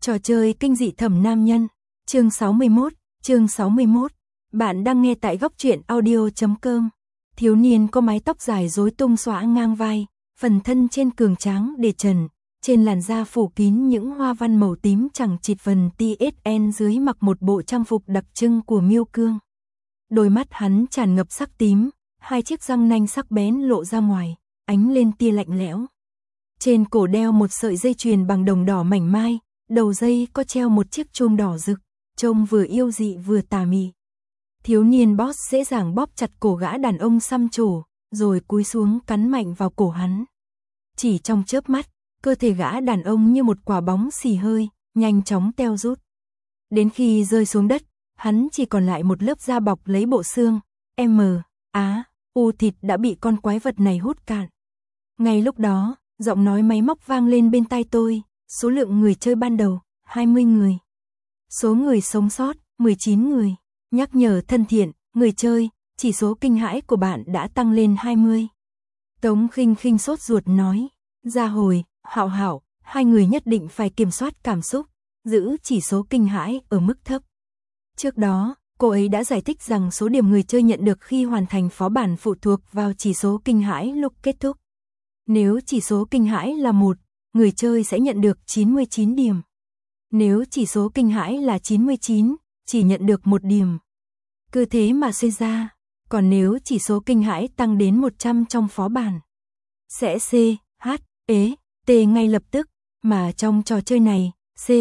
Trò chơi kinh dị thẩm nam nhân, chương 61. Bạn đang nghe tại góc truyện audio.com. Thiếu niên có mái tóc dài rối tung xõa ngang vai, phần thân trên cường tráng để trần, trên làn da phủ kín những hoa văn màu tím chẳng chịt phần TSN, dưới mặc một bộ trang phục đặc trưng của Miêu Cương. Đôi mắt hắn tràn ngập sắc tím, hai chiếc răng nanh sắc bén lộ ra ngoài, ánh lên tia lạnh lẽo. Trên cổ đeo một sợi dây chuyền bằng đồng đỏ mảnh mai, đầu dây có treo một chiếc chôm đỏ rực, trông vừa yêu dị vừa tà mị. Thiếu niên boss dễ dàng bóp chặt cổ gã đàn ông xăm trổ, rồi cúi xuống cắn mạnh vào cổ hắn. Chỉ trong chớp mắt, cơ thể gã đàn ông như một quả bóng xì hơi, nhanh chóng teo rút. Đến khi rơi xuống đất, hắn chỉ còn lại một lớp da bọc lấy bộ xương, thịt đã bị con quái vật này hút cạn. Ngay lúc đó, giọng nói máy móc vang lên bên tai tôi, số lượng người chơi ban đầu, 20 người. Số người sống sót, 19 người. Nhắc nhở thân thiện, người chơi, chỉ số kinh hãi của bạn đã tăng lên 20. Tống Khinh Khinh sốt ruột nói, Gia Hồi, Hạo, hai người nhất định phải kiểm soát cảm xúc, giữ chỉ số kinh hãi ở mức thấp. Trước đó, cô ấy đã giải thích rằng số điểm người chơi nhận được khi hoàn thành phó bản phụ thuộc vào chỉ số kinh hãi lúc kết thúc. Nếu chỉ số kinh hãi là 1, người chơi sẽ nhận được 99 điểm. Nếu chỉ số kinh hãi là 99, chỉ nhận được 1 điểm. Cứ thế mà suy ra, còn nếu chỉ số kinh hãi tăng đến 100 trong phó bản, sẽ T ngay lập tức, mà trong trò chơi này,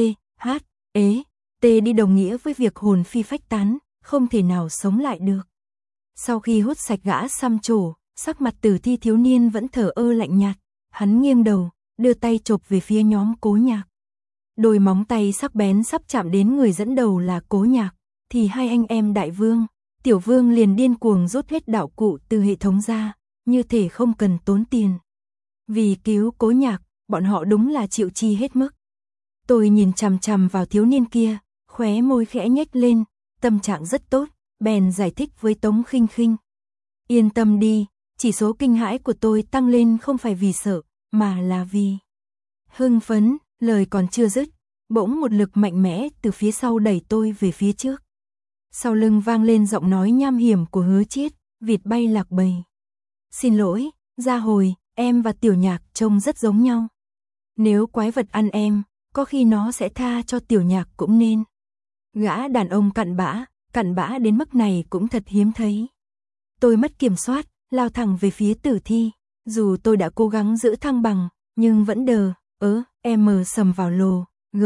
T đi đồng nghĩa với việc hồn phi phách tán, không thể nào sống lại được. Sau khi hút sạch gã xăm trổ, sắc mặt tử thi thiếu niên vẫn thờ ơ lạnh nhạt, hắn nghiêng đầu, đưa tay chộp về phía nhóm Cố Nhạc. Đôi móng tay sắc bén sắp chạm đến người dẫn đầu là Cố Nhạc, thì hai anh em Đại Vương, Tiểu Vương liền điên cuồng rút hết đạo cụ từ hệ thống ra, như thể không cần tốn tiền. Vì cứu Cố Nhạc, bọn họ đúng là chịu chi hết mức. Tôi nhìn chằm chằm vào thiếu niên kia, khóe môi khẽ nhếch lên, tâm trạng rất tốt, bèn giải thích với Tống Khinh Khinh. Yên tâm đi, chỉ số kinh hãi của tôi tăng lên không phải vì sợ, mà là vì hưng phấn. Lời còn chưa dứt, bỗng một lực mạnh mẽ từ phía sau đẩy tôi về phía trước. Sau lưng vang lên giọng nói nham hiểm của Hứa Chiết, vịt bay lạc bầy. Xin lỗi, Gia Hồi, em và Tiểu Nhạc trông rất giống nhau. Nếu quái vật ăn em, có khi nó sẽ tha cho Tiểu Nhạc cũng nên. Gã đàn ông cặn bã đến mức này cũng thật hiếm thấy. Tôi mất kiểm soát, lao thẳng về phía tử thi. Dù tôi đã cố gắng giữ thăng bằng, nhưng vẫn đờ. M sầm vào lồ,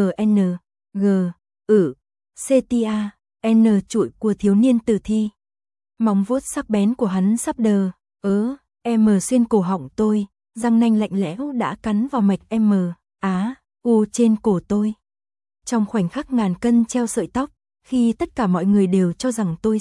CTA, N trụi của thiếu niên tử thi. Móng vuốt sắc bén của hắn sắp đờ, M xuyên cổ họng tôi, răng nanh lạnh lẽo đã cắn vào mạch U trên cổ tôi. Trong khoảnh khắc ngàn cân treo sợi tóc, khi tất cả mọi người đều cho rằng tôi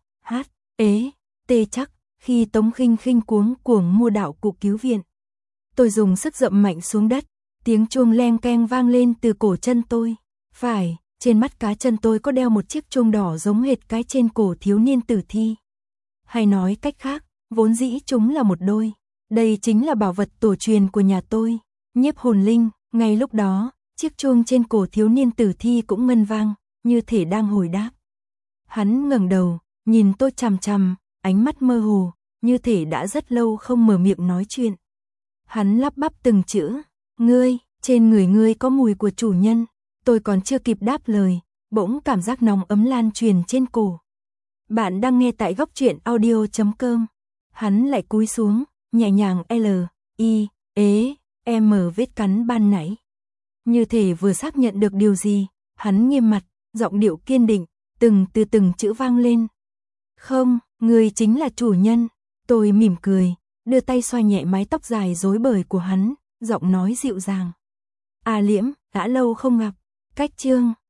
T chắc, khi Tống Khinh Khinh cuống cuồng mua đạo cụ cứu viện. Tôi dùng sức dậm mạnh xuống đất. Tiếng chuông leng keng vang lên từ cổ chân tôi. Phải, trên mắt cá chân tôi có đeo một chiếc chuông đỏ giống hệt cái trên cổ thiếu niên tử thi. Hay nói cách khác, vốn dĩ chúng là một đôi. Đây chính là bảo vật tổ truyền của nhà tôi, Nhiếp Hồn Linh. Ngay lúc đó, chiếc chuông trên cổ thiếu niên tử thi cũng ngân vang, như thể đang hồi đáp. Hắn ngẩng đầu, nhìn tôi chằm chằm, ánh mắt mơ hồ, như thể đã rất lâu không mở miệng nói chuyện. Hắn lắp bắp từng chữ. Ngươi, trên người ngươi có mùi của chủ nhân. Tôi còn chưa kịp đáp lời, bỗng cảm giác nóng ấm lan truyền trên cổ. Bạn đang nghe tại góc truyện audio.com. Hắn lại cúi xuống, nhẹ nhàng vết cắn ban nãy. Như thể vừa xác nhận được điều gì, hắn nghiêm mặt, giọng điệu kiên định, từng chữ vang lên. Không, ngươi chính là chủ nhân. Tôi mỉm cười, đưa tay xoa nhẹ mái tóc dài rối bời của hắn. Giọng nói dịu dàng. Liễm, đã lâu không gặp. Cách chương